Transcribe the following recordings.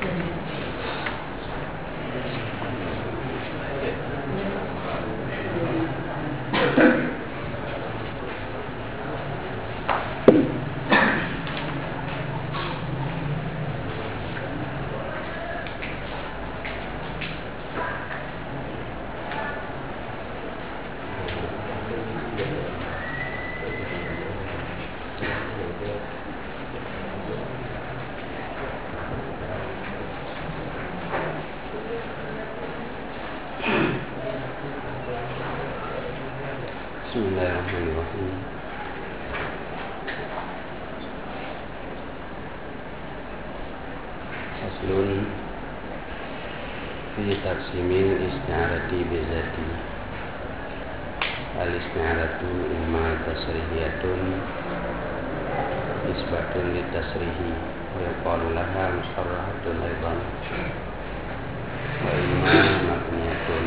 Bismillahirrahmanirrahim. Faslun fi taqsimil isti'arati bizati. Al-isti'aratu imma tasrihiyatun nisbatun litasrihi wa yuqalu laha musarrahatun aidan wa imma mabniyatun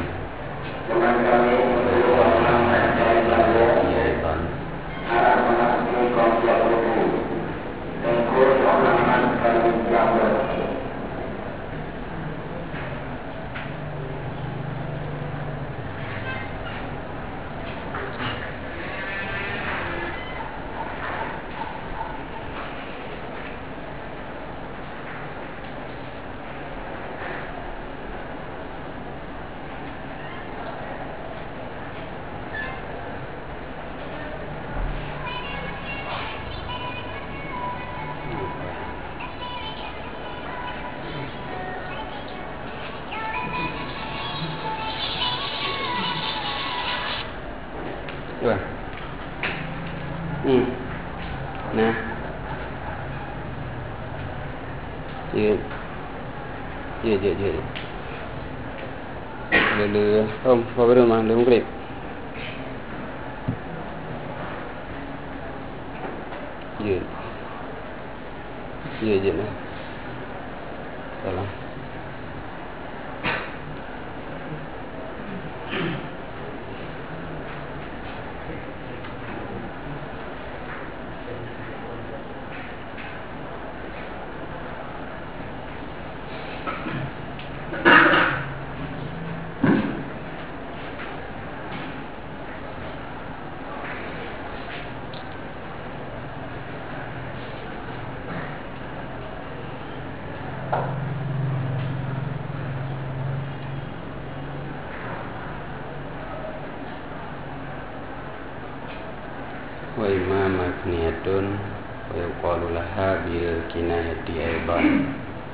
Nah, lừa không có biết mà lừa không kịp gì nữa salah wa imma mabniyatun wa yuqalu laha bil kinayati aidan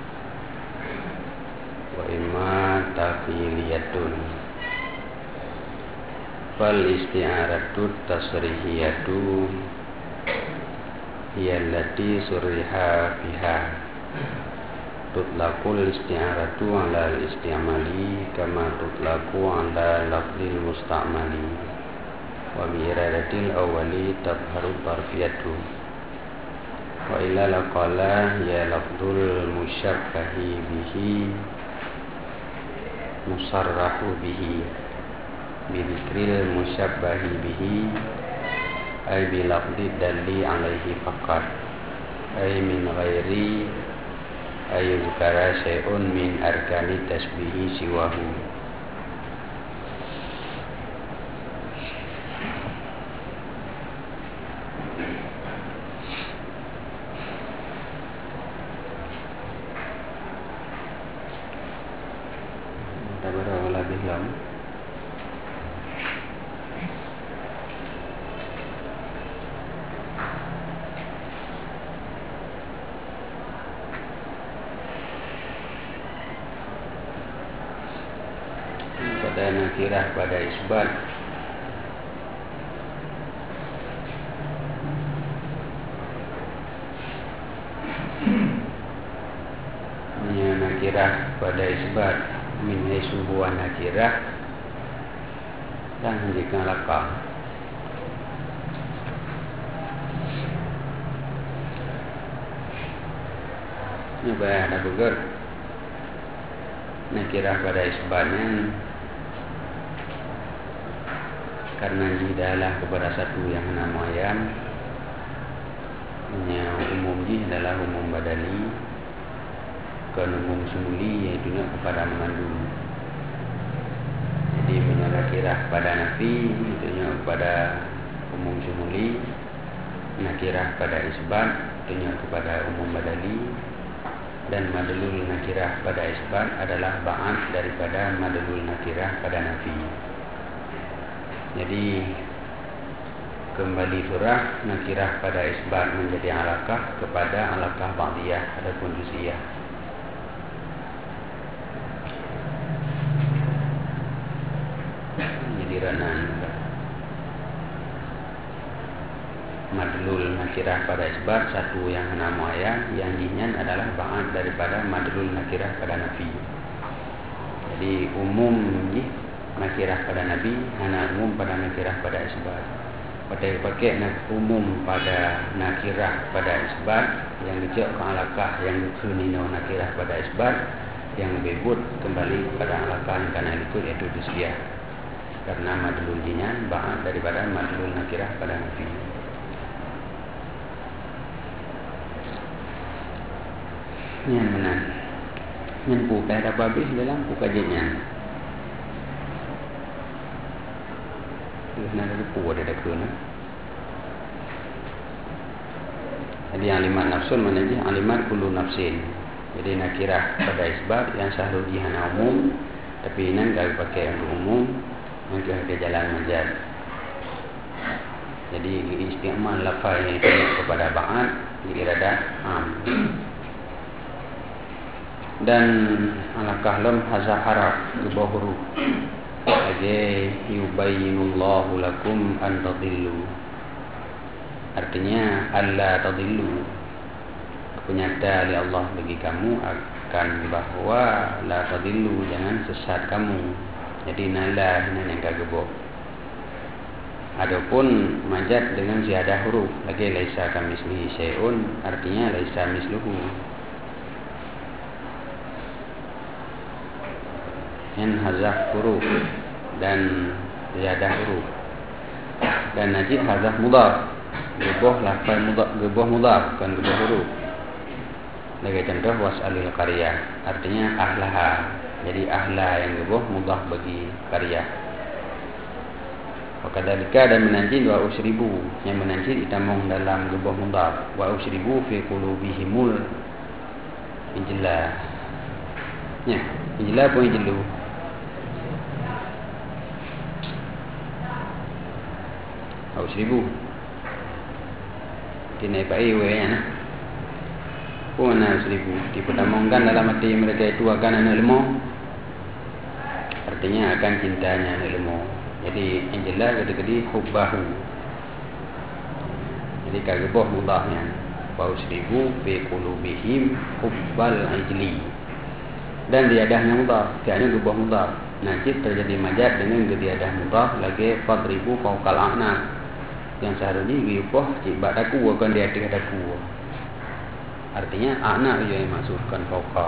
wa imma tafiliyatun fal isti'aratu tasrihiyatu hiya allati suriha biha tutlaqul isti'aratu ala al-istimali kama tutlaqu ala lafzil musta'mali wa bi iradatil awwali tabharu tarfiyatu wa illa laqala ya lafzul musyabbahi bihi musarrahu bihi bi dzikril musyabbahi bihi ay bi lafzi dalli alaihi faqat ay min ghairi ay yuzkara syai'un min arkani tasbihi siwahu. Pada nakirah pada isbat nakirah pada isbat min sebuah nakirah dan jika lakam nyoba ada beger nakirah pada isbatnya karena adalah kepada satu yang namayan umum adalah umum badali ke umum sumuli, iaitu kepada mengandung. Jadi nakirah pada nafi itu kepada umum sumuli, nakirah pada isbat itu kepada umum badali, dan madlul nakirah pada isbat adalah ba'ad daripada madlul nakirah pada nafi. Jadi kembali surah, nakirah pada isbat menjadi alaqah kepada alaqah ba'diyah adapun juz'iyah. Jadi ranan madlul nakirah pada isbat satu yang nama ayat, yang jinyan adalah ba'ad daripada madlul nakirah pada nafi. Jadi umum nakirah pada nabi, hana umum pada nakirah pada isbat. Pakai umum pada nakirah pada isbat yang dijak ke alaqah yang kunino nakirah pada isbat yang lebih kembali pada alaqah yang kana ikut iaitu juz'iyah. Karena madlul jinyan ba'ad daripada madlul nakirah pada nafi. Yang benar. Yang bukan ada habis dalam bukan jinyan. Nak ada puas ada kena. Jadi alimat nafsun mana je? Alimat kullu nafsin. Jadi nakirah pada isbat yang sahruji hana umum, tapi ini enggak pakai untuk umum, yang ke jalan majaz. Jadi istimal lafaz yang kepada ba'ad diiradah am. Dan alaqah lam hazah haraf dua huruf. Jadi yubayyinullahu lakum an tadillu. Artinya alla tadillu. Penyata oleh Allah bagi kamu akan bahawa la tadillu, jangan sesat kamu. Jadi nala ini yang kagebo. Adapun majaz dengan ziyadah huruf, lagi laisa kamislihi syai'un, artinya laisa misluhu. Yang hazah huruf dan ziyadah huruf. Dan najid hazah mudhaf. Gebah lafaz mudhaf, gebah mudhaf bukan gebah huruf. Lagi contoh was'alil qaryah, artinya ahlaha. Jadi ahla yang gebah mudhaf bagi qaryah. Wakadhalika dan menanjid wa usribu, yang menanjid ditamung dalam gebah mudhaf. Wa usribu fi qulubihimul ijlah. Ya, ijlah pun ijlu. Au 1000. Dinaikai wehnya. Puna 1000 dipertamungkan dalam hati mereka itu akan ilmu. Artinya akan cintanya ilmu. Jadi yang jelas gede-gede hubbahu. Jadi kageboh mudahnya. Wa 1000 fi qulubihim hubbal ajli. Dan diadahnya mudhaf, tiada gebah mudhaf. Najib terjadi majaz dengan diadah mudhaf lagi fadribu fawqal a'naq. Yang seharusnya gipoh cibat aku akan di atas aku. Artinya anak yang dimaksudkan fawqa.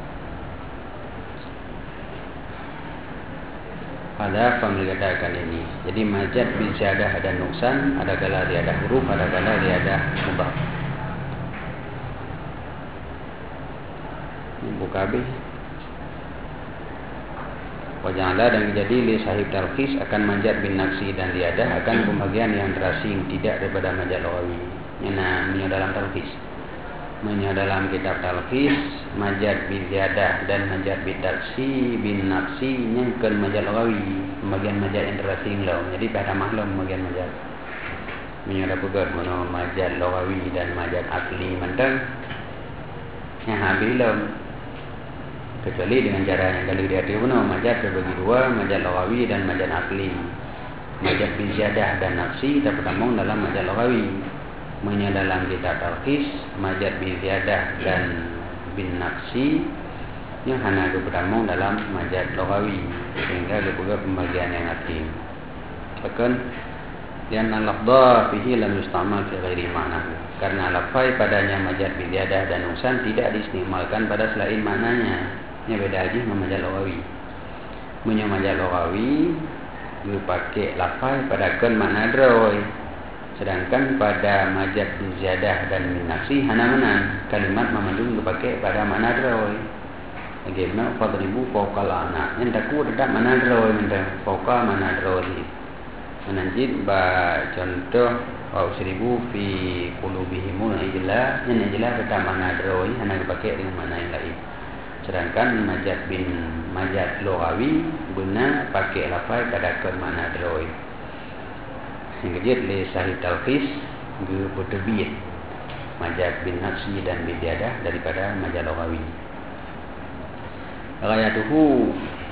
Pada pemeliharaan ini. Jadi majaz bisa ada nuksan, ada kala dia ada huruf, ada kala dia ada mudhaf. Ini buka habis. Wajahlah dan jadi li sahib talqis akan majaz bin nafsi dan liadah akan pembagian yang terasing tidak daripada majaz lawawi. Ini dalam talqis. Dalam kitab talqis majaz bin liadah dan majaz bin nafsi nyangkan majaz lawawi, pembagian majaz yang terasing law. Jadi pada maklum pembagian majaz. Ada pegat mana majaz lawawi dan majaz akli mantang. Yang habis law. Kecuali dengan cara yang kali dia tahu majaz terbagi dua, majaz lawawi dan majaz akli. Majaz bin ziyadah dan nafsi terpertamung dalam majaz lawawi. Dalam kitab talqis majaz bin ziyadah dan bin nafsi yang hanya terpertamung dalam majaz lawawi, sehingga juga pembagian yang akli. Bahkan yang al-lafdha fihi lam yustamal fi ghairi ma'nahu. Karena lafaz padanya majaz bin ziyadah dan nuksan tidak diistimalkan pada selain maknanya. Ini beda lagi dengan majaz lawawi. Majaz lawawi dipakai lafaz pada kan makna droy. Sedangkan pada majaz bin ziyadah dan bin nafsi hana menan kalimat memandung dipakai pada makna droy. Bagaimana fadribu fawqal anak. Yang taku dedak makna droy mentang fawqa makna droy. Menanjid ba contoh wa usribu fi qulubihimul ijla. Yang ijla dedak makna droy hana dipakai dengan makna yang lain. Sedangkan majaz lughawi guna pakai lafaz pada makna droy. Yang kejut li sahih talqis ge bertebih majaz bin nafsi dan bin ziyadah daripada majaz lughawi. Ghayatuhu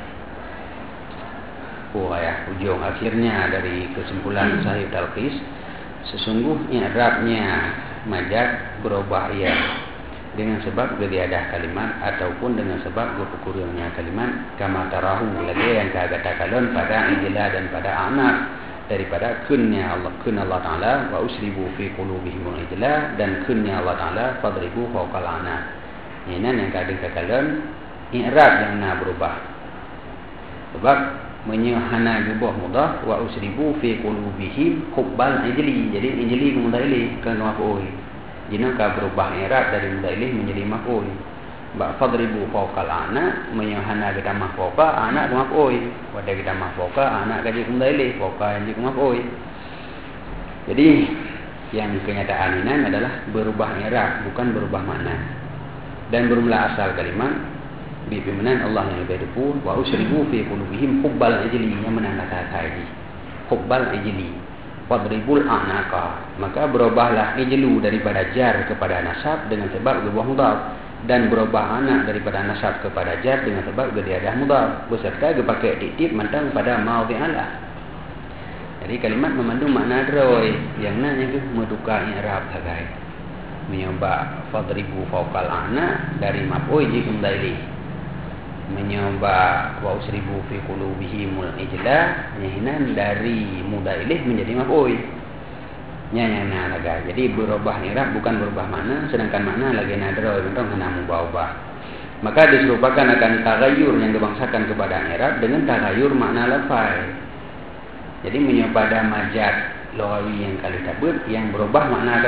ujung akhirnya dari kesimpulan sahih talqis sesungguhnya i'rabnya majaz berubah ia dengan sebab ziyadah kalimat ataupun dengan sebab berkurangnya kalimat kama tarahu lagi yang kagatakalon pada ijla dan pada anak daripada kunnya Allah Ta'ala wa usribu fi qulubihimul ijla dan kunnya Allah Ta'ala fadribu fawqal anak. Ini yang kagatakalon i'rab yang nak berubah sebab menyahana jubah mudah wa usribu fi qulubihim hubbal ijli. Jadi ijli mudah ilih kan maf'ul. Jina ka berubah i'rab dari mudah ilih menjadi maf'ul. Ba fadribu fawqal anak menyahana kita maf'ul anak maf'ul. Pada kita maf'ul anak kaji mudah ilih fawqa yang jadi maf'ul. Jadi yang kenyataan ini adalah berubah i'rab bukan berubah makna. Dan bermula asal kalimat bibimanan Allah yang lebih depan wa usribu fi qulubihim hubbal ajli yang mana kata tadi hubbal ajli fadribul a'naqa maka berubahlah ijlu daripada jar kepada nasab dengan sebab gubah mudhaf dan berubah anak daripada nasab kepada jar dengan sebab ziyadah mudhaf beserta dipakai diktif mentang pada maudhi'alah. Jadi kalimat memandung makna droy yang nanya ke meduka i'rab sagai menyebab fadribu fawqal anak dari maf'ul ji kembali menyebab wa usribu fi qulubihimul ijla nyahinan dari mudah ilih menjadi maf'ul nyanyana laga. Jadi berubah i'rab bukan berubah makna sedangkan makna lagi nadra untuk hana mubah. Maka diserupakan akan tagayyur yang dibangsakan kepada i'rab dengan tagayyur makna lafaz. Jadi menyebab pada majaz lughawi yang kali tabut yang berubah makna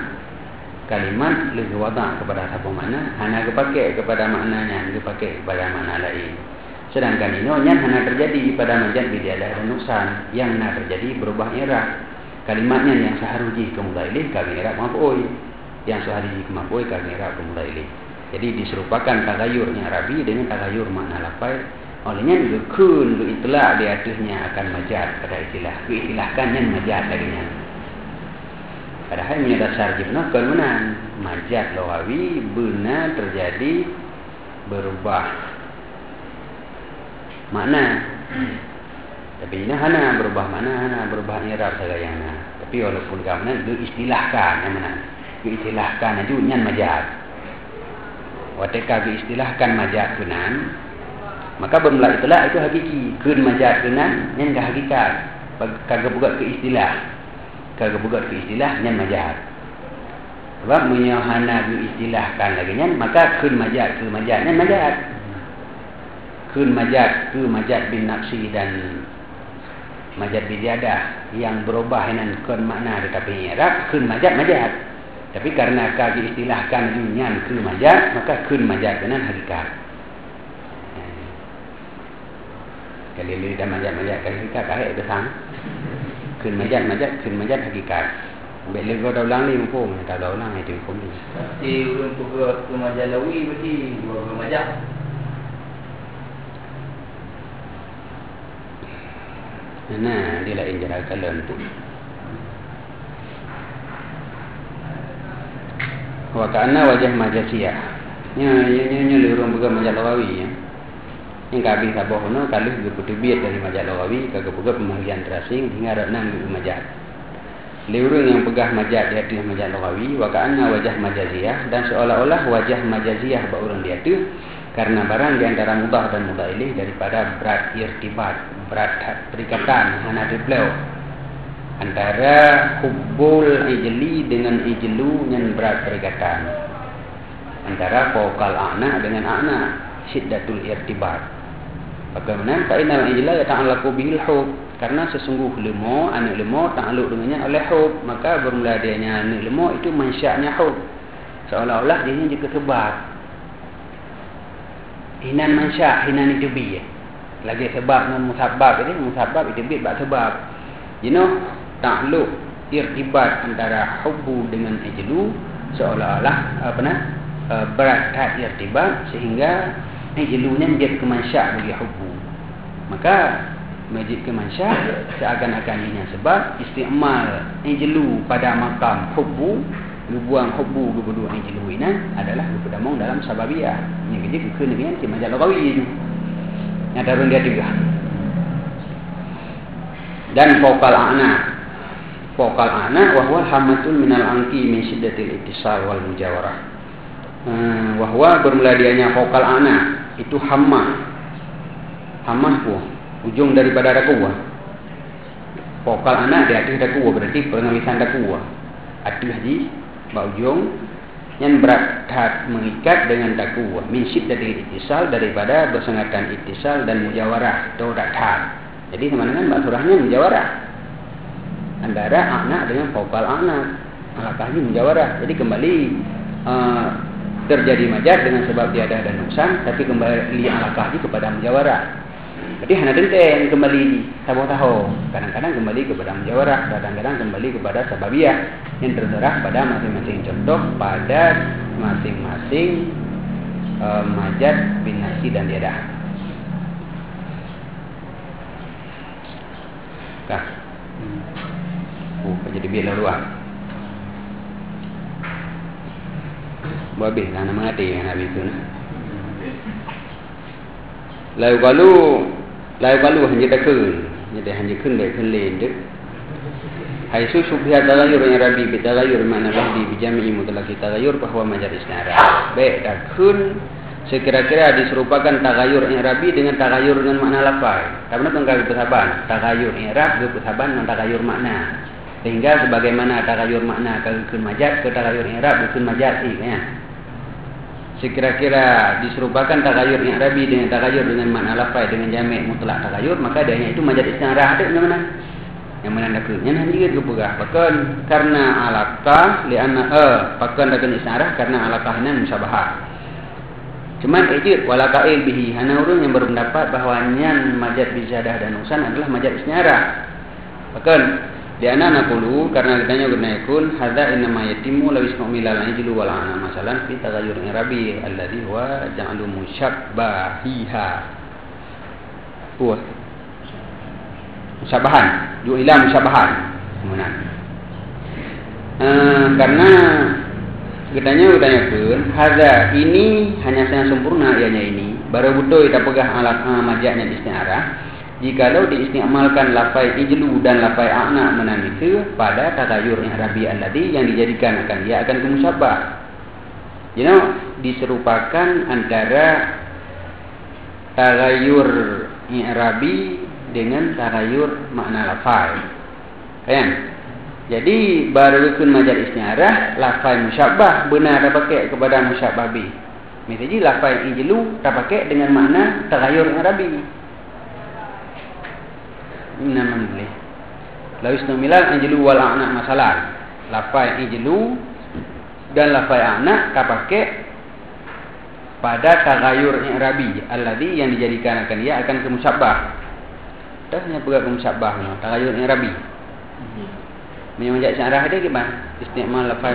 kalimat lebih wadah kepada satu makna hanya dipakai kepada maknanya dipakai kepada makna lain. Sedangkan ini hanya terjadi pada majaz bidiadah dan nuksan yang hanya terjadi berubah i'rab kalimatnya yang seharusnya ke mudah ilih ke i'rab maf'ul yang seharusnya ke maf'ul ke i'rab ke mudah ilih. Jadi diserupakan tagayyurnya Arabi dengan tagayyur makna lafaz. Olehnya juga kun itlaq di atasnya akan majaz pada istilah diistilahkan yang majaz laginya. Padahal punya dasar jibna kemudian majaz lughawi benar terjadi berubah makna. Tapi ini hanya berubah makna, hanya berubah i'rab sagayana. Tapi walaupun kemudian diistilahkan yang mana? Diistilahkan itu nyan majaz. Watika diistilahkan majaz kunan, maka bermula itulah itu hakiki. Kun majaz kunan nyan ke hakikat. Kagak buka ke istilah. Kagak buka ke istilah nyan majaz. Sebab menyahana diistilahkan lagi nyan, maka kun majaz ke majaz nyan majaz. Kun majaz ke majaz bin nafsi dan majaz bidiadah yang berubah dengan kun makna tetapi i'rab kun majaz. Tapi karena ka diistilahkan nyan kun majaz, maka kun majaz dengan hakikat. Kali ini dah majaz hakikat kahek besar. Kun majaz hakikat. Bila kau dah ulang ni mumpung, tak dah ulang itu mumpung ni. Pasti urun ke majaz lawi berarti dua ke majaz. Nah, dia lain jarak kalon tu. Wa ka'anna wajah majaziyah. Nya lurung bukan majaz lughawi ya. Yang kabeh sabah ono kalih berkutubiyat dari majaz lughawi kagak buka pembagian terasing hingga renang di majaz. Lurung yang pegah majaz di atas majaz lughawi wa ka'anna wajah majaziyah dan seolah-olah wajah majaziyah ba urang dia tu karena barang di antara mudah dan mudah ilih daripada berat irtibat, berat perikatan hana diplau antara hubbul ijli dengan ijlu yang berat perikatan antara fawqal a'na dengan a'na syiddatul irtibat. Bagaimana fa inna ijla yata'allaqu bil hub Karena sesungguh lemo, anak lemo takluk dengannya oleh hub, maka bermula adanya anak lemo itu mansya'nya hub. Seolah-olah dia juga sebab. Hinan mansya', hinan itu bi. Lagi sebab dengan musabab ini, musabab itu bi bab sebab. Takluk irtibat antara hubbu dengan ijlu seolah-olah berat kat irtibat sehingga ijlunya menjadi kemansya' bagi hubbu. Maka majid kemansya seakan-akan ini sebab isti'mal ijlu pada makam hubbu, buang hubbu kedua ijlu ini adalah berpedamung dalam sababiyah. Ini kerja kekenangan si majal lagawi itu. Yang darun dia juga. Dan fokal ana wahwa hamatul minal angki min syiddatil ittisal wal mujawarah. Wahwa bermula dianya fokal ana itu hamah ujung daripada dakwah. Fokal anak di atas dakwah berarti pengawisan dakwah. Atas di ujung yang berat mengikat dengan dakwah. Min syiddatil ittisal daripada bersengatan ittisal dan mujawarah atau datat. Jadi sama dengan bab surahnya mujawarah antara anak dengan fokal anak. Alakahnya mujawarah. Jadi kembali terjadi majar dengan sebab tiada dan nuksan, tapi kembali alakahnya kepada mujawarah. Jadi hanya tentang kembali tahu. Kadang-kadang kembali kepada mujawarah, kadang-kadang kembali kepada sababiyah yang terserah pada masing-masing contoh pada masing-masing majad bin nasi dan tiada. Kah? Jadi biar luar. Babih nak mengati yang habis tu. Lalu kalau hanya takun, jadi hanya kun baik kun lain dek. Hai susu biar tagayur yang rabi, tagayur mana lahdi bijami mutlak tagayur bahwa majad isnara. Baik takun sekira-kira diserupakan tagayur yang rabi dengan tagayur dengan makna lafaz. Tapi nak tengkar bersaban, tagayur yang rab bersaban dengan tagayur makna. Sehingga sebagaimana tagayur makna kun majad ke tagayur yang rab kun majad ya. Sekira-kira diserupakan tagayur yang rabi dengan tagayur dengan makna lafaz dengan jamak mutlak tagayur, maka adanya itu majad istinarah ada yang mana? Yang menandakannya nanti juga berah. Bahkan karena alaqah li'anna bahkan dengan istinarah karena alaqahnya musyabahah. Cuman ejid wala qa'il bihi, hana urang yang berpendapat bahawa nyan majad bizadah dan nuksan adalah majad istinarah. Bahkan Liana naqulu karena katanya gunaikun hadza inma yatimu law isma'ila al-ajlu wal ana masalan fi taghayyur i'rabi alladhi huwa ja'alu musyabbahiha. Huwa musyabahan, ju'ila musyabahan. Kemudian karena katanya gunaikun hadza ini hanya sangat sempurna ianya ini baru betul kita pegang alat majadnya isti'arah. Jikalau diistiamalkan lafaz ijlu dan lafaz a'na menamitu pada tagayur i'rabi alladhi yang dijadikan akan dia akan kemusyabah. Diserupakan antara tagayur i'rabi dengan tagayur makna lafaz. Kan? Jadi baru rukun majad isti'arah lafaz musyabah benar dah pakai kepada musyabah bi. Misalnya lafaz ijlu dah pakai dengan makna tagayur i'rabi. Ini nama boleh. Lalu istimilal ijlu wal a'na masalah. Lafaz ijlu dan lafaz a'na tak pakai pada tagayur i'rabi alladhi yang dijadikan akan dia akan kemusyabah. Dah hanya pegang kemusyabah tagayur i'rabi. Menyamajak syarah dia gimana? Istimal lafaz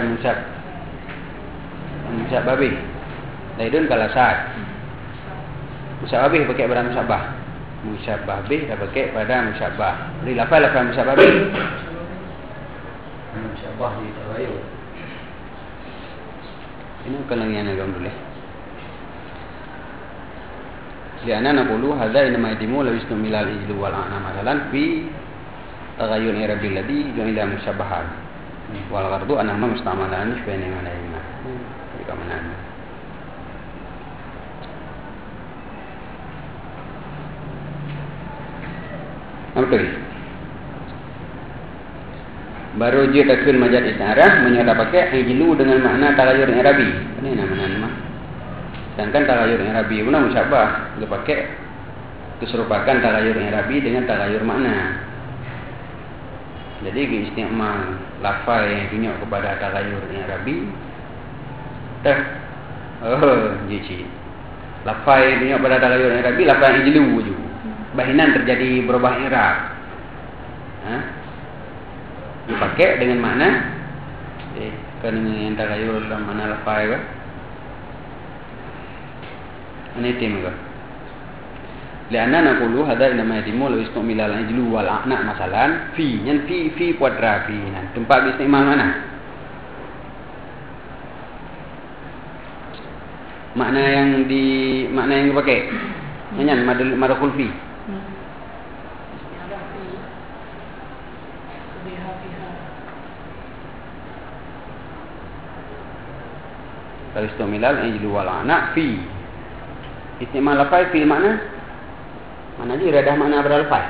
musyabah bih. Laidun kalasat. Musyabah bih pakai pada musyabah. Musyabah bih dah pakai pada musyabah. Jadi lafaz musyabah bih. Musyabah di tagayur. Ini kalau yang agak boleh. Liana naqulu hadza inma yatimu law istumila al-ijlu wal a'na masalan fi tagayur i'rabi alladhi ju'ila musyabahan. Wal ghardu anama musta'malan fi mana-mana. Jadi kemana? Betul. Baru dia takun majad isyarah menyata pakai ijlu dengan makna tagayur i'rabi. Ini nama-nama. Sedangkan tagayur i'rabi pun musyabah, dia pakai keserupakan tagayur i'rabi dengan tagayur makna. Jadi istimal lafal yang tunjuk kepada tagayur i'rabi. Jici. Lafal yang tunjuk kepada tagayur i'rabi lafal yang ijlu je. Bahinan terjadi berubah i'rab. Dipakai dengan makna kan yang tagayur dalam mana lafal ke? Ini tim ke? Lianna naqulu hadza inma yatimu law istumila al-ijlu wal a'na masalan fi yan fi quadra fi nan tempat istimal mana? Makna yang dipakai. Nyan madkhul fi. Law istumila al-ijlu wal a'na fi istimal apa fi makna? Mana dia iradah makna beralfaz.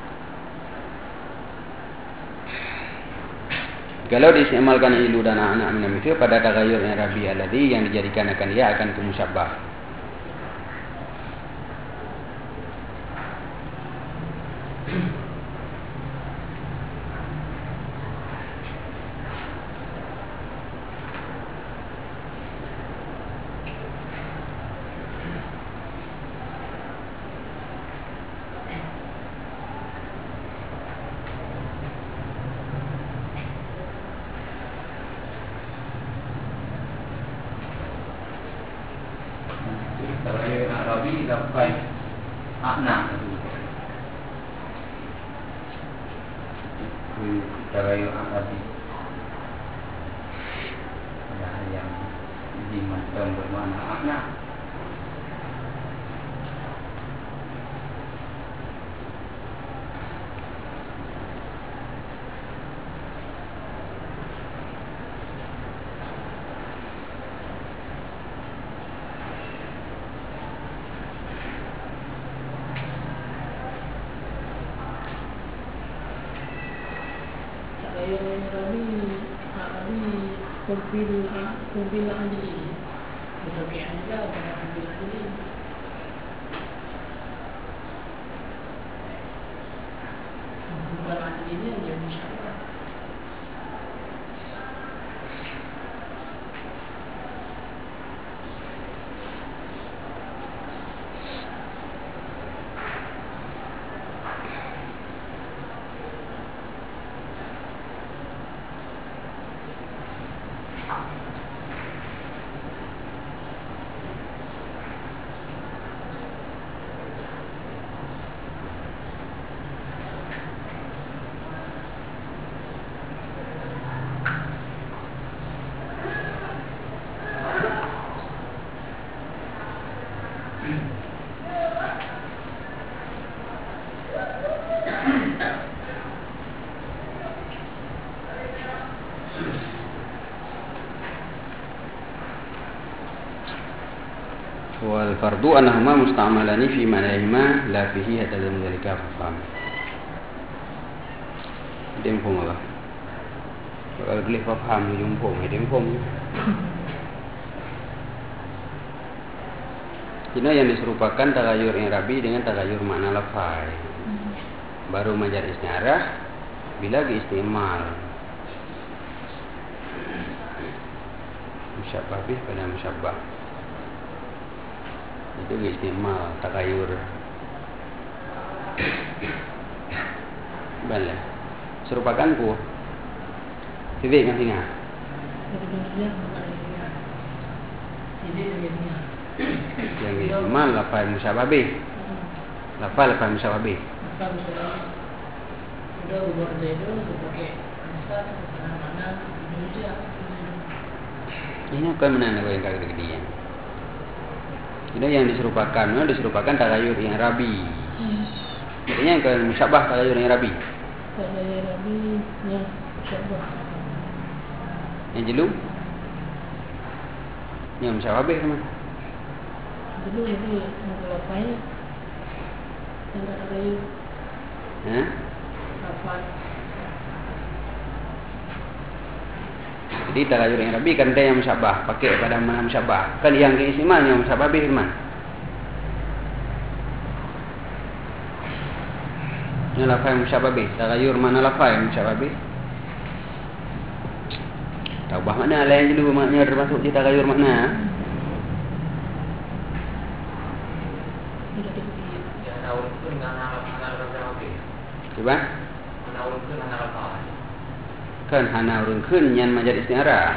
Kalau diistimalkan ilu dan anak min al-mithil pada tagayur i'rabi alladhi yang dijadikan akan dia akan kemusyabbah. Tagayur i'rabi lafaz a'na. Tagayur i'rabi ada yang dimaksudkan bermakna a'na. Kubil anjli berbagai anjal pada kubil anjli kubil anjli ini yang musyabbah. Wal fardu annahuma musta'malani fi ma'nahima la fihi hatta dzalika faham. Dem pun lah. Kalau boleh faham jumpa dem pun. Ini yang diserupakan tagayur i'rabi dengan tagayur makna lafaz. Baru majar isti'arah bila istimal. Musyabbah bih pada musyabbah. Itu istimal tagayur. Bala. Serupakan ku. Sibik kan singa. Yang istimal lafaz musyabbah bih. Lafaz musyabbah bih. Udah berbuat itu pakai asal mana Indonesia. Ini apa mana yang kata dia? Ini yang diserupakan tagayur i'rabi. Ini yang ke musyabbah tagayur i'rabi. Tagayur i'rabi ya musyabbah. Yang jelu? Yang musyabbah bih teman. Jelu itu lafaznya yang tagayur. Lafaz. Jadi tagayur i'rabi kan dia yang musyabbah, pakai pada mana musyabbah. Kan yang istimal yang musyabbah bih teman. Ini lafaz musyababih. Tagayur mana lafaz musyababih? Taubah makna lain dulu maknanya termasuk di tagayur makna. Coba. Kan hana urun kun yang menjadi istiara.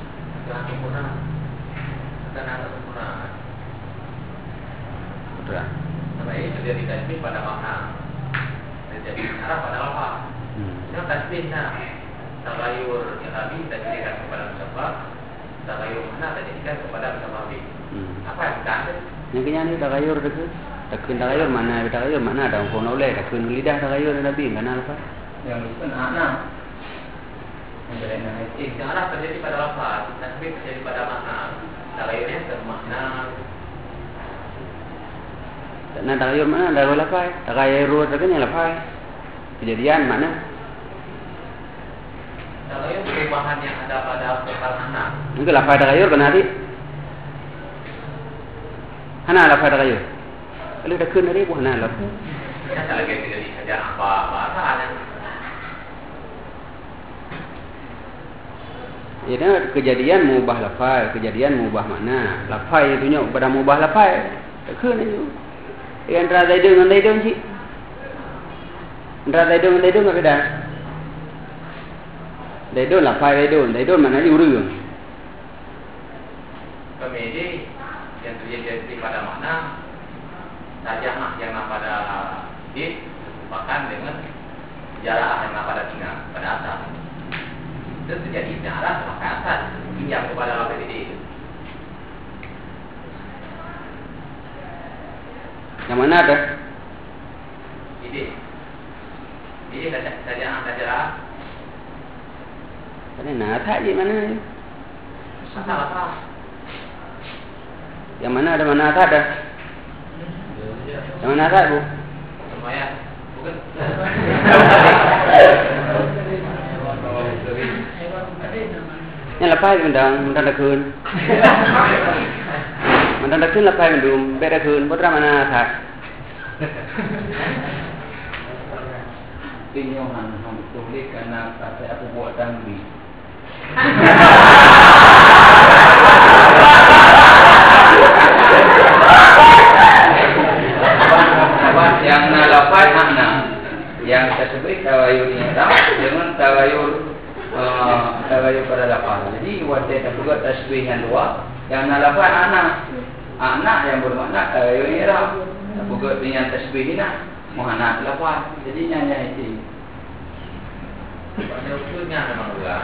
Putra. Sampai itu dia tasbih pada makna. Jadi istiara pada lafaz. Yang tasbihnya tagayur irabi dijadikan kepada musyabah, tagayur makna dijadikan kepada musyabah. Apa yang ada? Yang kenyang ni tagayur dekat. Takun tagayur mana? Tagayur mana ada ungkon oleh. Takun lidah tagayur Nabi mana apa? Yang itu anak. Yang berena itu. Istiara terjadi pada lafaz, tasbih terjadi pada makna. Tagayurnya ke makna. Nah tagayur mana? Ada lafaz. Tagayur terkan yang lafaz. Kejadian mana? Tagayur perubahan yang ada pada kata makna. Itu lafaz tagayur kan hati? Hana lafaz tagayur. Kalau dah kena dia bukan hana lafaz. Kita lagi terjadi saja apa bahasa. Ia kejadian mengubah lafaz, kejadian mengubah makna. Lafaz itu nya pada mengubah lafaz. Tak kena itu. Yang antara zaidun dengan zaidun cik. Antara zaidun dengan zaidun apa beda? Zaidun lafaz zaidun maknanya urang. Kemedi yang terjadi pada makna saja yang pada di bahkan dengan jarak yang pada tinggal pada asal. Itu terjadi istiara maka asal pinjam kepada lafaz itu. Yang mana ada? Ini saja jarak. Ini nata je mana? Asal apa? Yang mana ada mana ada? Yang mana ada bu? Semuanya bukan. Yang lepas mendang dah kun. Mendang dah kun lepas mendum, beda kun. Putra mana tak? Tinyohan tulis karena kata aku buat dambi. Yang nalafai makna, yang tersebut tawayurnya dengan tawayur pada lafaz. Jadi wajah terbuat tasbih yang dua, yang nalafai anak yang bermakna tawayurnya ram. Terbuat dengan tasbih ini muhana lafaz. Jadi nyanyi itu. Pada usulnya memang dua.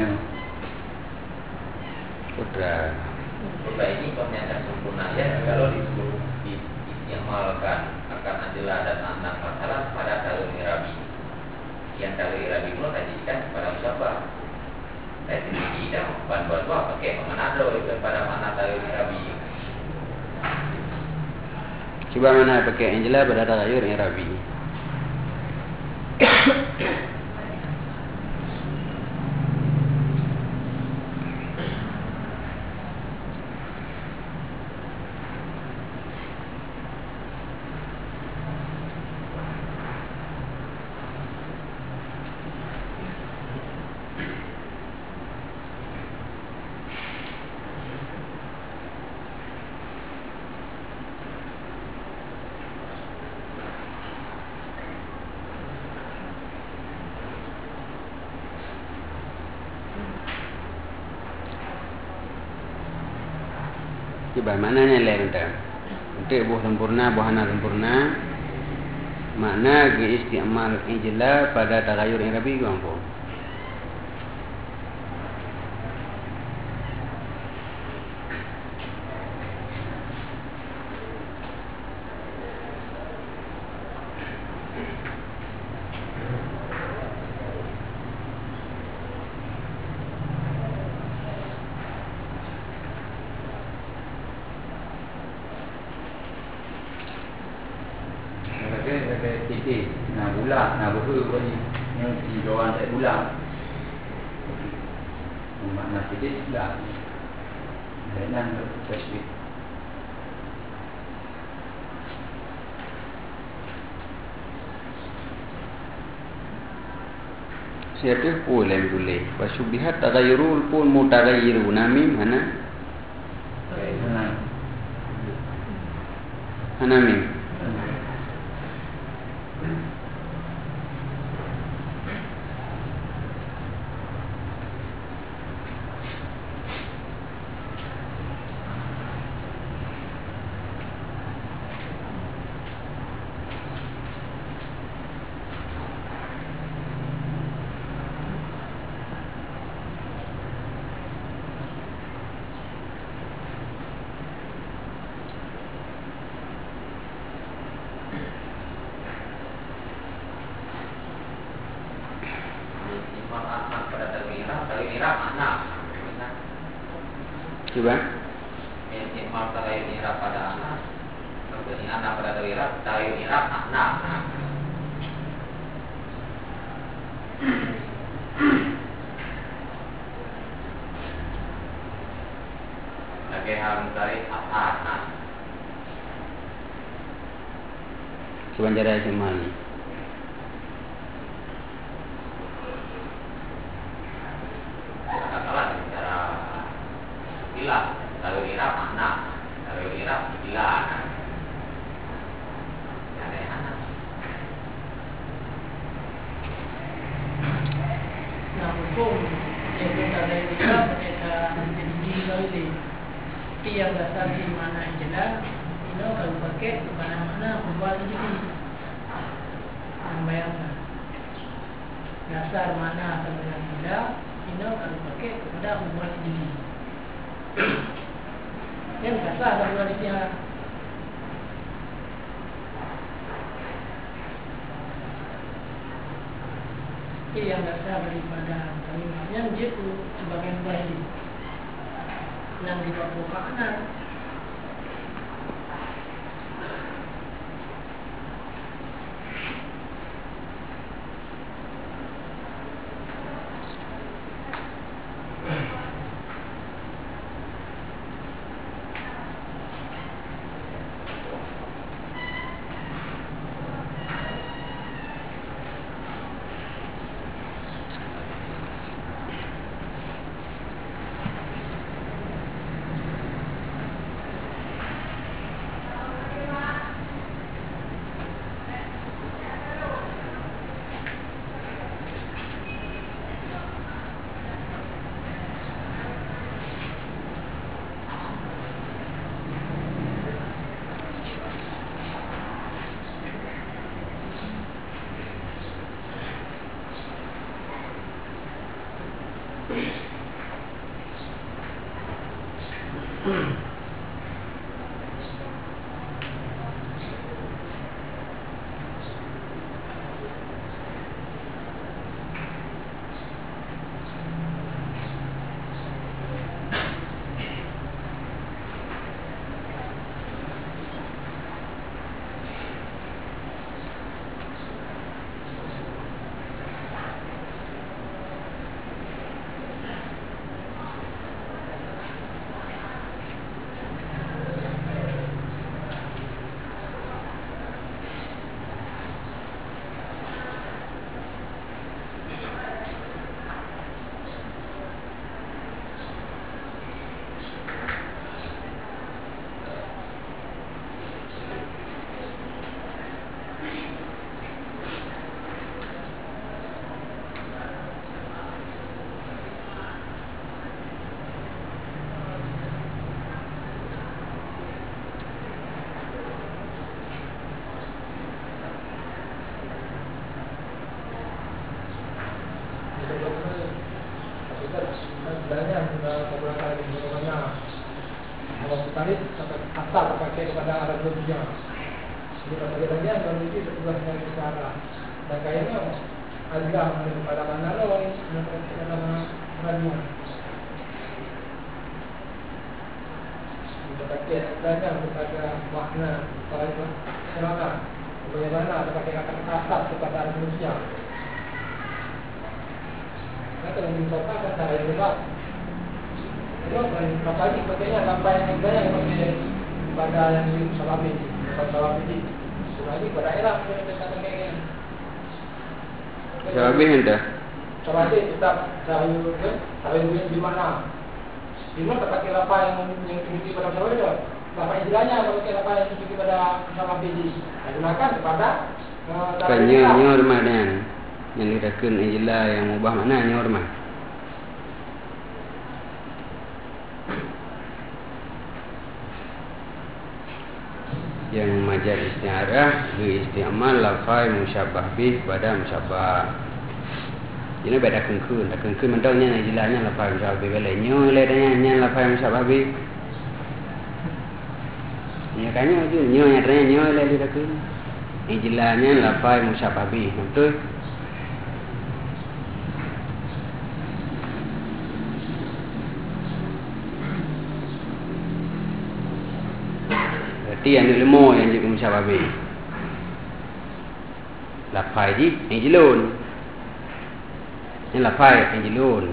Putra. Putra ini pernyataan sempurna ya kalau disuruh diamalkan akan adalah dan anak masalah pada talul irabi. Yang talul irabi itu dijadikan kepada musyabah. Tapi tidak buat pakai manado itu pada mana talul irabi. Cuba mana pakai yang jelas pada tagayur irabi. Bagaimana lain dah? Untuk buah sempurna, buahana sempurna, makna istiamal ijla pada tagayur irabi gampo. Titik, nak bulat, nak berhubung bagi yang diorang tak bulat. Makna titik bulat. Dan tasbih. Siapa boleh. Wasubihat tagayyurul pun mutaghayyiruna mim mana? Mana mim? Coba. Ihtimal tagayyur i'rab pada anak, kemudian anak pada tagayyur i'rab anak. Lagi hal mencari anak. Coba cara Ismail. Katakanlah cara ilah, tagayyur i'rab anak, tagayyur i'rab ilah. Ada anak. Nah, hukum yang kita lihat mereka menjadi kali tiap dasar di mana jelas ini kalau pakai di mana membuat jadi membayangkan dasar mana kalau yang jelas ini kalau pakai kepada membuat jadi yang dasar kalau dia yang dasar daripada kalimatnya dia itu sebagai bayi yang diperbukakan sebenarnya sudah beberapa kali bagaimana kalau tarik sampai asal pakai kepada arah dunia. Jadi lagi kalau itu setelahnya secara dan kayaknya ada pada mana loh dalam radio. Kita pakai sebenarnya kepada makna kalau itu serana bagaimana ada pakai kata asal kepada arah dunia. Kita mencoba cara yang benar. Itu apalagi pakainya sampai yang banyak yang pakai pada yang di salafi, salafi. Lagi pada era kita kayak Salafi hendak. Sama aja tetap tahayul di mana? Di mana tak pakai lafaz yang tinggi pada musyabbah. Lafaz istilahnya kalau pakai lafaz yang tinggi pada musyabbah digunakan kepada nyor mana yang dirakan ijlah yang mubah mana nyor mana. Yang majaz isti'arah isti'mal lafaz musyabbah bih pada musyabbah. Ini beda kengkun, dah kengkun mentaunya ijlahnya lafaz musyabbah bih boleh nyor ledanya lafaz musyabbah bih. Ya kanya tu nyor yang teranya nyor le dirakan. Ijlahnya lafaz musyabbah bih, betul? Yang ilmu yang jadi musyabbah bih. Lafaz ji ijlun. Yang lafaz ijlun.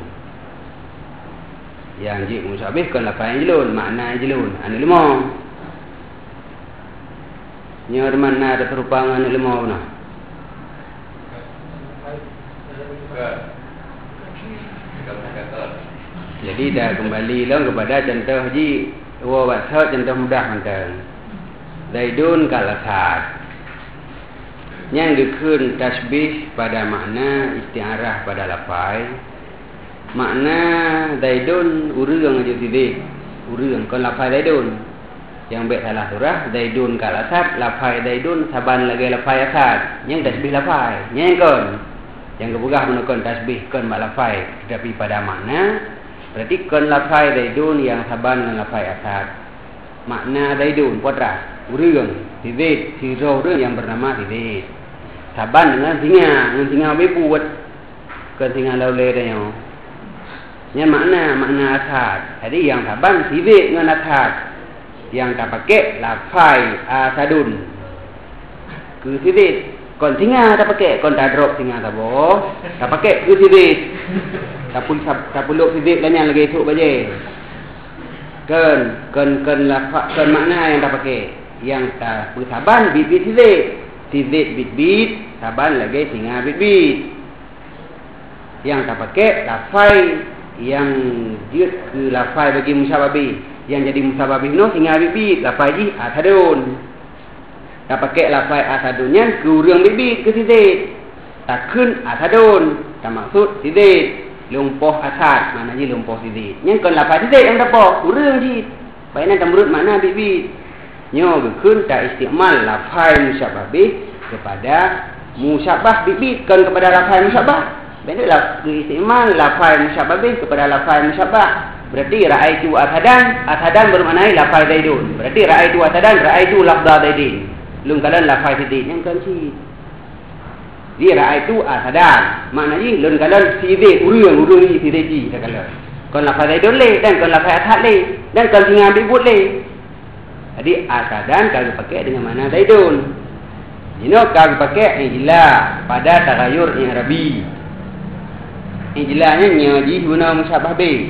Yang jadi musyabbah bih kan lafaz ijlun, makna ijlun. An ilmu. Nyor mana ada terupangan ilmu mana? Jadi dah kembali lah kepada contoh ji wa wasat contoh mudah macam Zaidun kalasat. Yang dikun tasbih pada makna isti'arah pada lafaz. Makna Zaidun urang aja tidik. Urang kon lafaz Zaidun. Yang baik salah surah Zaidun kalasat lafaz Zaidun saban lagi lafaz asad. Yang tasbih lafaz. Yang kon. Yang kebugah menukun tasbih kon mak lafaz tetapi pada makna berarti kon lafaz Zaidun yang saban dengan lafaz asad. Makna Zaidun putra urang tidik siro urang yang bernama tidik saban dengan singa bebuat ke singa laule dia nya makna asad. Jadi yang saban tidik dengan asad yang tak pakai lafaz asadun ke tidik kon singa tak pakai kon tak drop singa tak boh tak pakai ke tidik tak puluk tidik lanya lagi esok baje kan lafaz kan makna yang tak pakai yang tak bersaban bit-bit tidik bit-bit saban lagi singa bit-bit yang tak pakai lafaz yang dia ke lafaz bagi musyabbah bih yang jadi musyabbah bih no singa bit-bit lafaz ji asadun tak pakai lafaz asadunnya ke urang bit-bit ke tidik takun asadun tak maksud tidik lumpuh asad mana ji lumpuh tidik yang kan lafaz tidik yang dapat urang ji baiknya tamrut mana bit-bit nyo gekun tak istimal lafaz musyabbah bih kepada musyabbah bit-bit kan kepada lafaz musyabbah. Benda lah istimal lafaz musyabbah bih kepada lafaz musyabbah. Berarti ra'aitu asadan bermakna lafaz Zaidun. Berarti ra'aitu asadan ra'aitu lafza Zaidin. Lung kalan lafaz tidik yang kan si. Dia ra'aitu asadan. Maknanya lung kalan tidik urang ni tidik ji tak kalan. Kon lafaz Zaidun le dan kon lafaz asad le dan kon singa bibut le. Jadi asadan kalau pakai dengan mana Zaidun. Ini kalau pakai ijlah pada tagayur i'rabi. Ijlahnya nyaji guna musyabbah bih.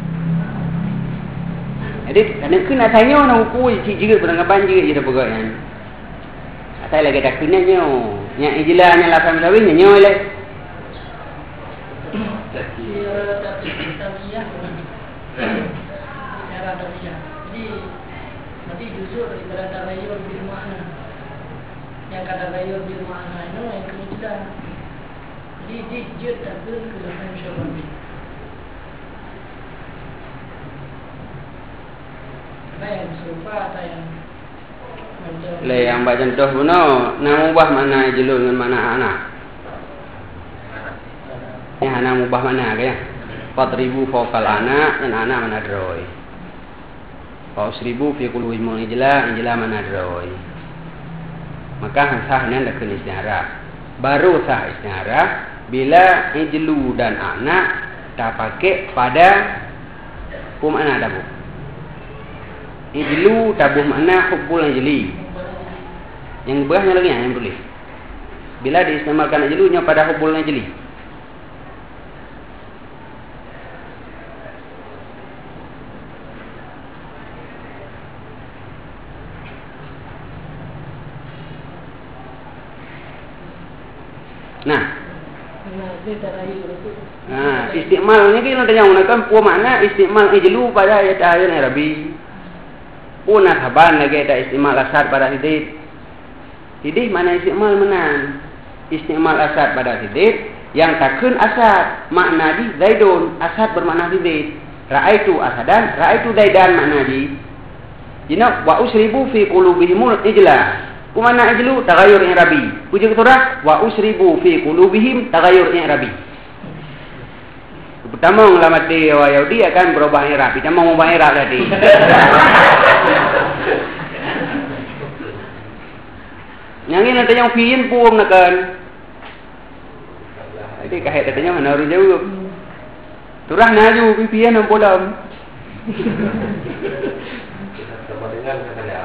Jadi kadang kena tanya nak ukur juga penanggapan juga dia pegak kan. Saya lagi tak kena nyo. Yang ijlahnya lafaz musyabbah bih nyo le. Jadi justru daripada tagayur bil makna. Yang kata tagayur bil makna itu yang kemudian. Jadi dia tak ke lafaz musyabbah bih. Ada yang serupa atau yang le yang baca contoh puno nama ubah mana jelun dengan mana anak. Yang anak ubah mana kaya? 4,000 fokal anak dan anak mana droy. Kalau 1,000 fi kullu ismun ijlah mana droy. Maka sahnya dah kena isti'arah. Baru sah isti'arah bila ijlu dan anak tak pakai pada hukum anak dah bu. Ijlu tabuh makna hukul ijli. Yang berahnya lagi yang boleh. Bila diistimalkan ijlunya pada hukul ijli. Nah, Mana dia tagayur itu. Istimal ni kita tanya gunakan pua makna istimal ijlu pada ayat Arabi. Puna saban lagi ada istimal asad pada hidit. Hidit mana istimal menang. Istimal asad pada hidit yang takun asad makna di zaidun asad bermakna hidit. Ra'aitu asadan, ra'aitu zaidan makna di. Jina wa usribu fi qulubihimul ijla. Kumana ijlu tagayur i'rabi. Puji keturah wa usribu fi qulubihim tagayur i'rabi. Pertama ngelamat di Yahudi akan berubah i'rab. Kita mau ubah i'rab tadi. Yang ini nanti yang fiin pun nakan. Jadi kahit katanya mana orang jauh. Turah naju fiin yang podam. Sama dengan saya.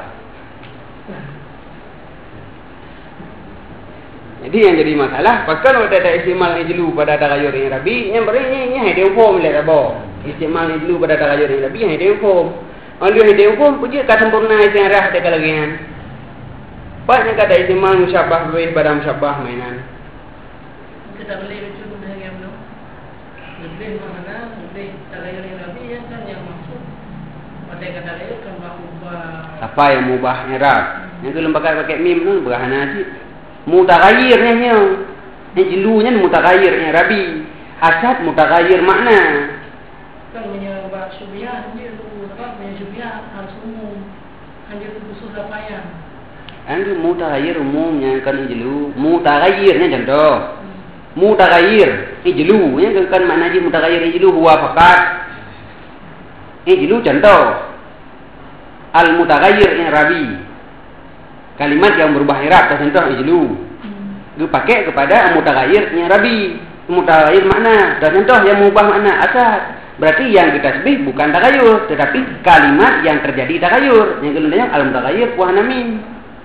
Jadi yang jadi masalah, pasal ada istimal ijlu pada tagayur i'rabi, yang berenya dia form le rabo. Istimal ijlu pada tagayur i'rabi yang dia form. Kalau dia form puji kata sempurna istiarah dekat lagian. Banyak kata istimal musyabbah pada musyabbah mainan. Kita boleh lucu dengan yang belum. Lebih mana lebih tagayur i'rabi yang kan yang maksud. Pada kata lain kan ubah. Apa yang mubah i'rab? Yang tu lembaga pakai mim tu berhana sih. Mutaghayyirnya nya. Ijlunya mutaghayyir i'rabi. Asad mutaghayyir makna. Kan menyebab syubhah dia tu apa menyubhah harus umum. Hanya khusus lafayan. Anu mutaghayyir umumnya kan ijlu. Mutaghayyirnya contoh. Mutaghayyir ijlu nya kan makna ji mutaghayyir ijlu huwa faqat. Ijlu contoh. Al mutaghayyir i'rabi. Kalimat yang berubah i'rab contoh ijlu. Dipakai kepada mutaghayyir i'rabi. Mutaghayyir makna. Contoh yang mengubah makna asad. Berarti yang ditasbih bukan tagayur, tetapi kalimat yang terjadi tagayur. Yang kedua al mutaghayyir wa mim.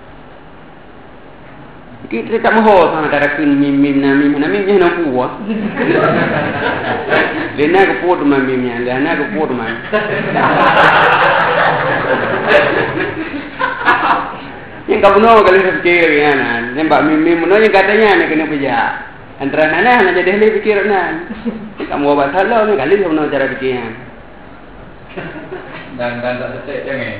Kita tak mahu sama antara kun mim na mim nya nampu wa. Lena ke pod ma mimnya, lena ke pod ma. Yang kau benar kali fikir kan, nampak mimpi benar yang katanya nak kena pejak. Antara nana nak jadi ahli fikir nan. Kamu buat salah ni kali kau benar cara fikirnya. Dan tak selesai jangan.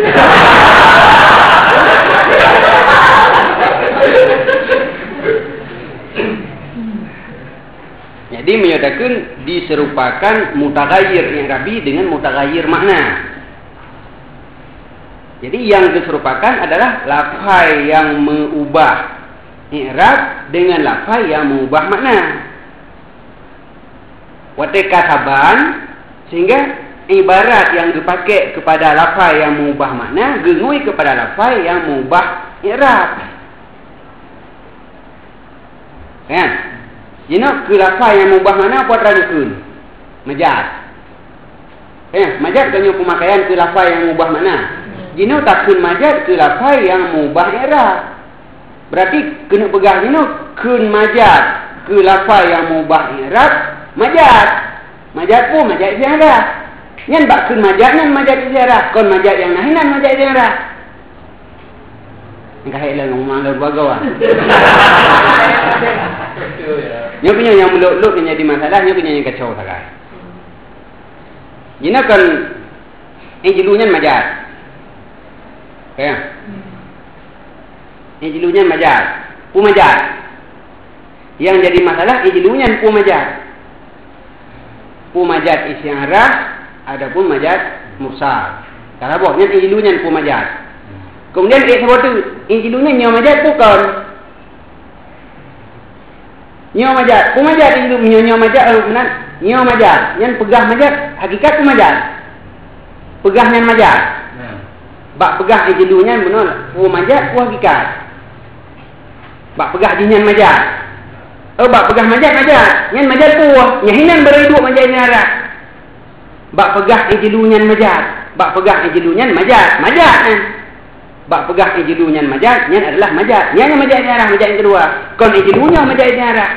Jadi menyatakan diserupakan mutaghayyir i'rabi dengan mutaghayyir makna. Jadi yang diserupakan adalah lafaz yang mengubah i'rab dengan lafaz yang mengubah makna. Wateka saban sehingga ibarat yang dipakai kepada lafaz yang mengubah makna gengui kepada lafaz yang mengubah i'rab. Kan? Jina ke lafaz yang mengubah makna apa terangkan? Majaz. Majaz kan pemakaian ke lafaz yang mengubah makna. Jino takun majaz ke lafaz yang mengubah i'rab. Berarti kena pegang jino kun majaz ke lafaz yang mengubah i'rab majaz. Majaz pun majaz i'rab. Nyan bak kun majaz nan majaz i'rab. Kon majaz yang nahinan majaz i'rab. Engkau helang ngomong lalu bagawan. Dia punya yang muluk-muluk yang jadi masalah, dia punya yang kacau sangat. Jino kan ijlunya majaz. Ya. Ijlunya majaz. Pumajaz. Yang jadi masalah ijlunya pumajaz. Pumajaz isyarah adapun majaz mursal. Kalau buatnya ijlunya pumajaz. Kemudian sesuatu ijlunya nyaw majaz bukan. Nyaw majaz. Pumajaz ijlu nyaw majaz benar. Nyaw majaz. Yang pegah majaz hakikat pumajaz. Pegahnya majaz. Bak pegah ijlunya benar pu majaz pu hakikat. Bak pegah jinyan majaz. Bak pegah majaz nyan majaz pu nyahinan beridu majaz nyara. Bak pegah ijlunya majaz. Bak pegah ijlunya majaz. Bak pegah ijlunya majaz nyan adalah majaz. Nyan majaz nyara majaz yang kedua. Kon ijlunya majaz nyara.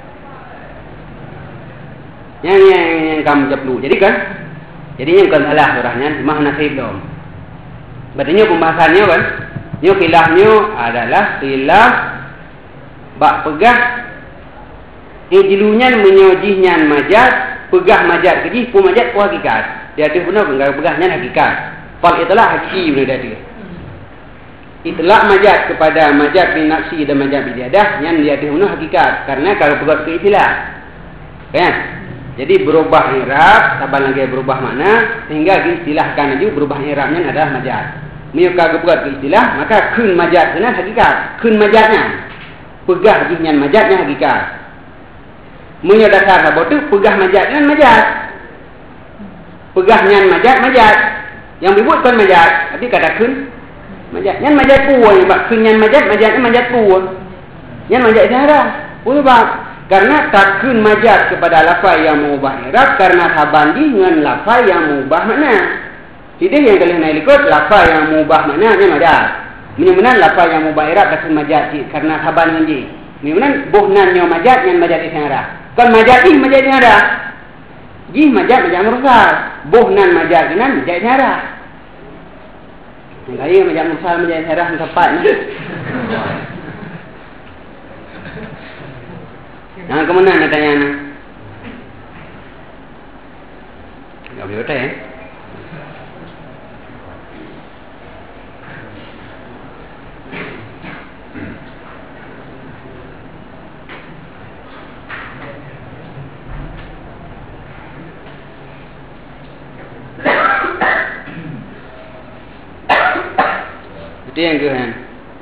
Yang kamu jeplu. Jadi kan? Jadi yang kan salah surahnya cuma nasib dong. Berarti pembahasannya kan, khilafnya adalah khilaf bak pegah Ijlunya menyojihnya majaz, pegah majaz kejih, pu majaz pu hakikat. Dia tu benar enggak pegahnya hakikat. Fal itulah hakiki benar dia. Itulah majaz kepada majaz bin nafsi dan majaz bin ziyadah yang dia tu benar hakikat. Karena kalau pegat ke istilah. Kan? Jadi berubah i'rab, taban lagi berubah makna sehingga diistilahkan aja berubah i'rabnya adalah majaz. Maka pegat ke istilah, maka kun majaz kena hakikat. Kun majaznya. Pegah jihnya majaznya hakikat. Punya dasar apa tu pegah majaz dengan majaz. Pegahnya majaz. Yang dibuatkan majaz, tapi kata kun majaz. Yang majaz puan yang bak kun yang majaznya majaz puan. Yang majaz sahara. Sebab karena takun majaz kepada lafaz yang mengubah i'rab karena tabanding dengan lafaz yang mengubah makna. Tidak yang kalian nak ikut lafaz yang mengubah maknanya majaz. Menyebutkan lafaz yang mengubah i'rab takun majaz karena taban dengan ji. Menyebutkan buhnannya majaz yang majaz sahara. Kan majaz ih majaz nyara. Jih majaz mursal. Buhnan majaz dengan majaz nyara. Kaya majaz mursal majaz nyara tepat nah. Jangan ke mana nak tanya nak? Enggak boleh betul Itu yang ke kan?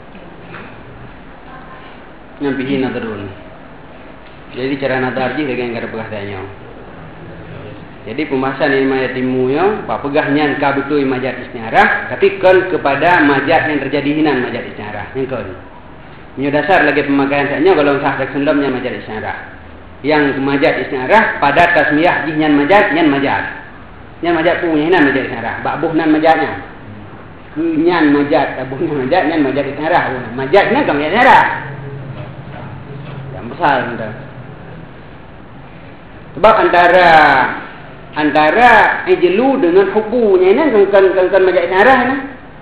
Yang bikin nadarun. Jadi cara nadarji dengan cara pegahnya. Jadi pembahasan ilmu yatimunya, pak pegahnya ka betul majaz istiarah, tapi kan kepada majaz yang terjadi hinan majaz istiarah. Yang kan. Punya dasar lagi pemakaian saya kalau sah sendamnya majaz istiarah. Yang majaz istiarah pada tasmiyah jihnya majaz, nyan majaz. Nyan majaz punya hinan majaz istiarah. Bak buhnan majaznya. Nyan majaz, buhnan majaz, nyan majaz istiarah. Majaznya kan majaz istiarah. Yang besar entah. Sebab antara ijlu dengan hubunya ini kan majaz isyarah ni.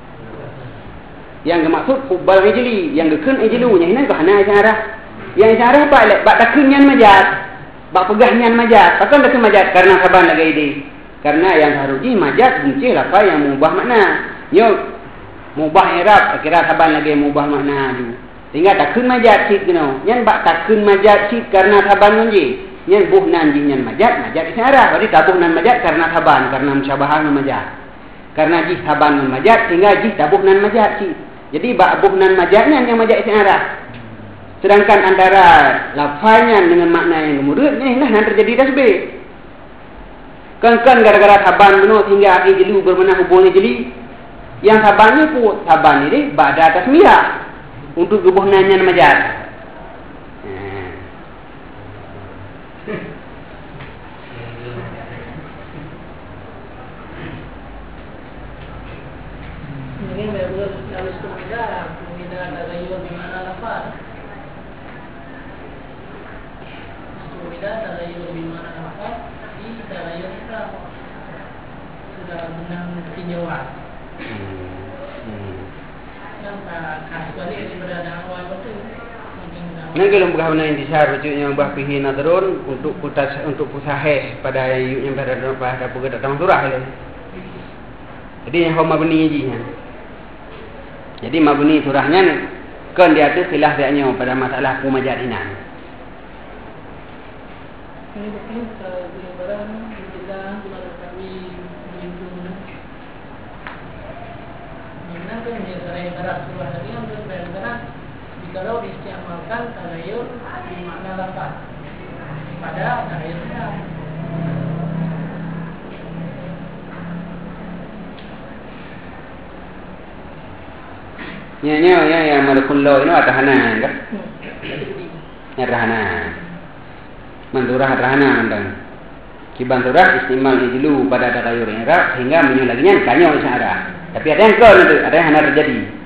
Yang maksud hubal ijli, yang gekun ijlunya ini bahana isyarah. Yang isyarah bak takunnya majaz, bak pegahnya majaz. Takkan takun majaz karena saban lagi ini. Karena yang haruji majaz bunci lafaz yang mengubah makna. Yo mengubah i'rab kira saban lagi mengubah makna tu. Sehingga takun majaz sit kena. Yang bak takun majaz sit karena saban bunci. Yang buhnan jihnya majaz isyarah. Berarti tabuhnan majaz karena taban, karena musyabahan majaz. Karena jih taban majaz sehingga jih tabuhnan majaz. Jadi bak buhnan majaznya yang majaz isyarah. Sedangkan antara lafaznya dengan makna yang gemurut ni lah yang terjadi tasbih. Kan gara-gara taban benar sehingga ijlu bermakna hubung ijli. Yang tabannya pun taban ini ba'da tasmiyah untuk buhnannya majaz. Mungkin baru harus kita tagayur di mana lafaz. Kita tagayur di mana lafaz, di tagayur kita sudah benang tinjauan. Yang khas balik daripada awal itu. Nanti kalau bukan benar intisar wujudnya ubah pihi nadarun untuk pusaheh pada ayat yang berada pada pukul datang surah ini. Jadi yang mabni jinya. Jadi mabni surahnya kan dia tu khilaf dia pada masalah pemajadinan. Ini bukan barang kita kepada kami melindungi. Mana tu menyertai barang surah tadi yang berbeda. Kalau diistiamalkan tagayur di makna lafaz pada tagayurnya. Yang madkhullo ini atahana kan? Ya rahana. Mandurah rahana mandang. Kibanturah istimal ijlu pada tagayur i'rab hingga menyulaginya kanyo isyarah. Tapi ada yang kau itu, ada yang hana terjadi.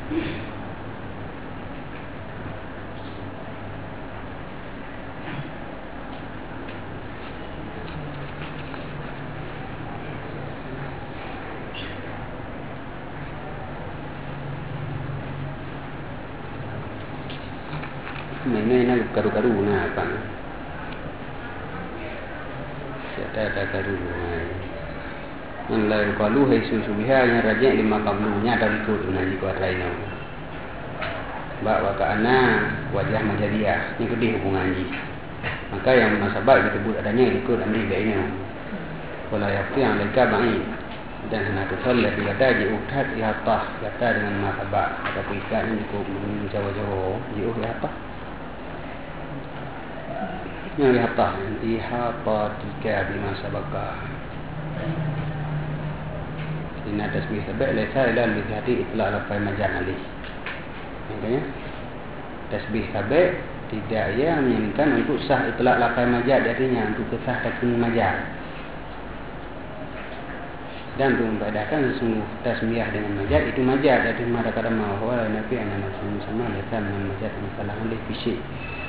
Mana karu-karu na apa? Ada karu. Yang lain kalau hai susubiha yang raja lima kamlunya dari kudu nanti kuat lainnya. Bawa ke anak wajah majadiah ini kedih hubungan ji. Maka yang nasabah disebut adanya ikut ambil baiknya. Kalau yang mereka baik dan hendak tersalah dia kata diutat ihatah kata dengan nasabah atau ikat ini cukup menjauh-jauh diuhat yang ihatah tiga bima sabaka. Ini tasbih sabak lesa ila al-bidhati itlaq lafai majaz alih. Makanya tasbih sabak tidak ia menginginkan untuk sah itlaq lafai majaz, artinya untuk kesah takun majaz. Dan untuk membedakan sesungguh tasmiyah dengan majaz itu majaz, jadi mada kata mahwa nabi anna sama lesa dengan majaz masalah oleh fisik.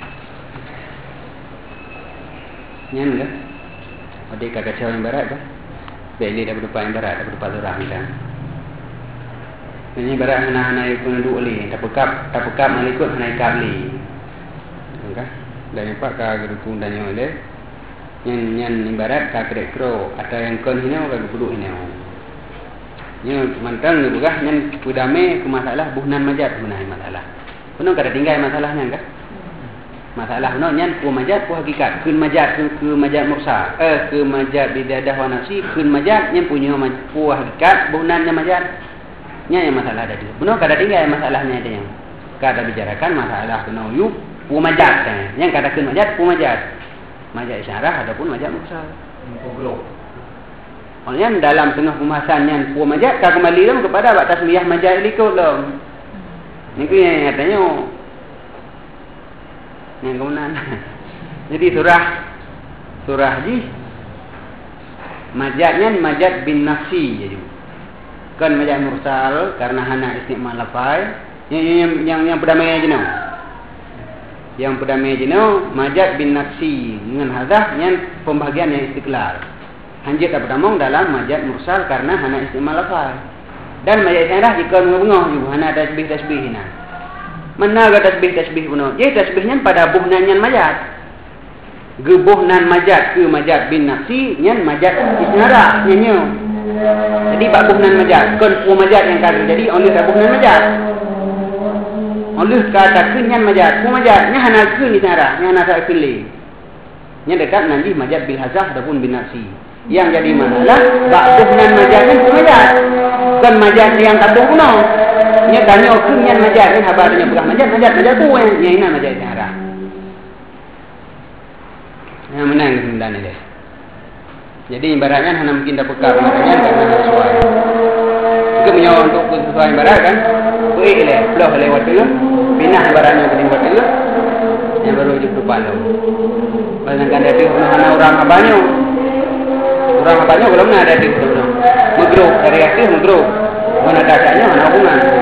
Nyan kan? Adik kakak cewek yang barat kan? Beli dah berupa yang barat, dah berupa lurah kan? Ini barat hana-hana ikut duduk li, tak pekap mana ikut hana ikap li. Kan? Dan yang pak kak gedukung dan yang ada, yang barat kak kerek kro, ada yang kon hina kak geduk hina. Yang mantang ni bukan, yang kudame ke masalah buhnan majat sebenarnya masalah. Penuh kada tinggal masalahnya kan? Masalah nonyan ku majaz ku hakikat kun majaz ke majaz mursal ke majaz bidadah wa nafsi kun majaz yang punya ku hakikat bunannya majaz nya yang masalah ada di benar kada tinggal masalahnya ada yang kada bicarakan masalah kuno yu ku majaz yang kada kun majaz ku majaz isyarah ataupun majaz mursal ogro. Olehnya dalam tengah pembahasan yang ku majaz ka kembali kepada bab tasmiyah majaz likut lom niku yang katanya yang kemudian jadi surah ji majaznya majaz bin nafsi jadi kan majaz mursal karena hana istimal lafai yang perdamaian jenuh yang perdamaian jenuh majaz bin nafsi dengan hadah yang pembahagian yang istiqlal hanjit berdamong dalam majaz mursal karena hana istimal lafai dan majaz yang dah jika mengubah juga hana tasbih hina. Mana ada tasbih puno? Jadi tasbihnya pada buhnannya majaz. Gebuhnan majaz ke majaz bin nafsi nyan majaz isyarah nyanyo. Jadi bab buhnan majaz kon pu majaz yang kan jadi oleh buhnan majaz. Oleh kata kunyan majaz, pu majaz nya hana kun isyarah, nya hana sa pilih. Nya dekat nanti majaz bil hazah ataupun bin nafsi. Yang jadi masalah bab buhnan majaz kan pu majaz. Kon majaz yang kadu puno. Nya tanya kunyan majaz ni habarnya bukan majaz tu yang ini majaz isyarah. Yang menang kemudian ini. Jadi ibaratnya hanya mungkin dah pekar maknanya karena sesuai. Juga punya untuk sesuai ibarat kan. Beri le, belah lewat dulu. Pinah ibaratnya ke lewat dulu. Yang baru hidup depan tu. Bayangkan ada hana orang abanyo. Orang abanyo belum ada di sana. Mudro dari akhir mudro. Mana dasarnya hana hubungan.